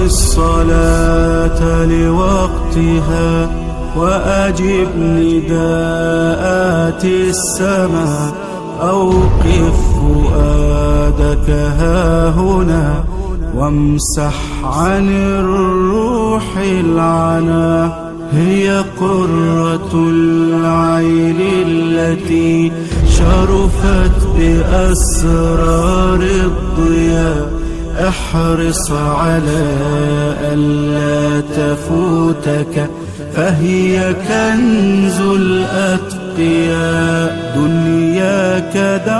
الصلاة لوقتها وأجب نداءات السماء. أوقف فؤادك هاهنا وامسح عن الروح العنا. هي قرة العين التي شرفت بأسرار الضياء. احرص على ألا تفوتك فهي كنز الأتقياء. دنياك دع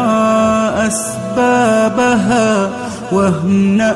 أسبابها واهنأ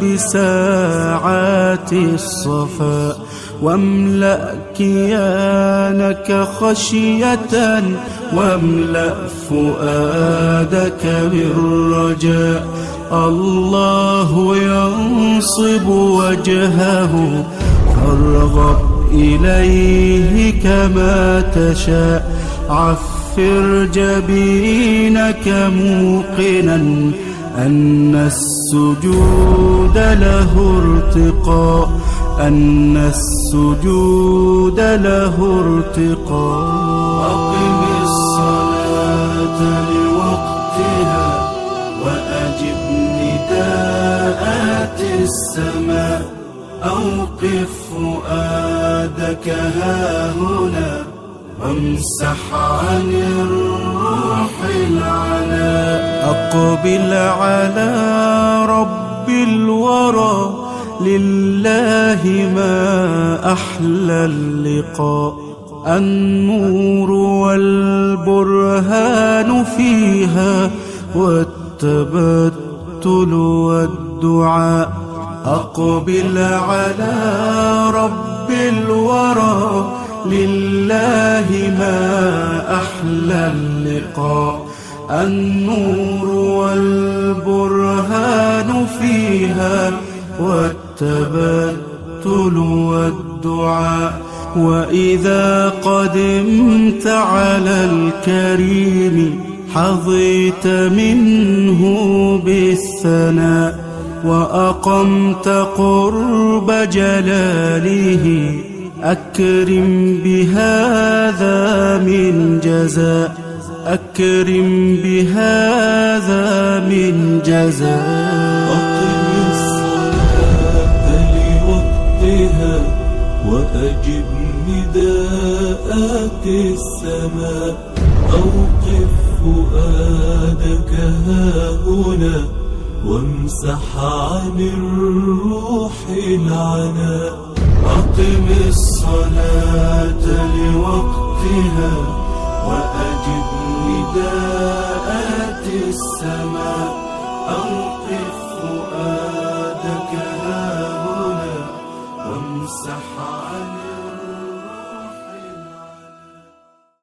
بساعات الصفاء. واملأ كيانك خشية واملأ فؤادك بالرجاء. الله ينصب وجهه فارغب إليه كما تشاء. عفر جبينك موقنا أن السجود له ارتقاء. أن السجود له ارتقاء. أقم الصلاة لوقتها وأجب نداءات السماء. أوقف فؤادك هاهنا وامسح عن الروح العنا. أقبل على رب الورى لله ما أحلى اللقاء. النور والبرهان فيها والتبتل والدعاء. أقبل على رب الورى لله ما أحلى اللقاء. النور والبرهان فيها والتبتل والدعاء. وإذا قدمت على الكريم حظيت منه بالثناء. وأقمت قرب جلاله أكرم بهذا من جزاء. أكرم بهذا من جزاء. أقم الصلاة لوقتها وأجب نداءات السماء. أوقف فؤادك هاهنا وامسح عن الروح العنا. أقم الصلاة لوقتها وأجب نداءات السماء. أوقف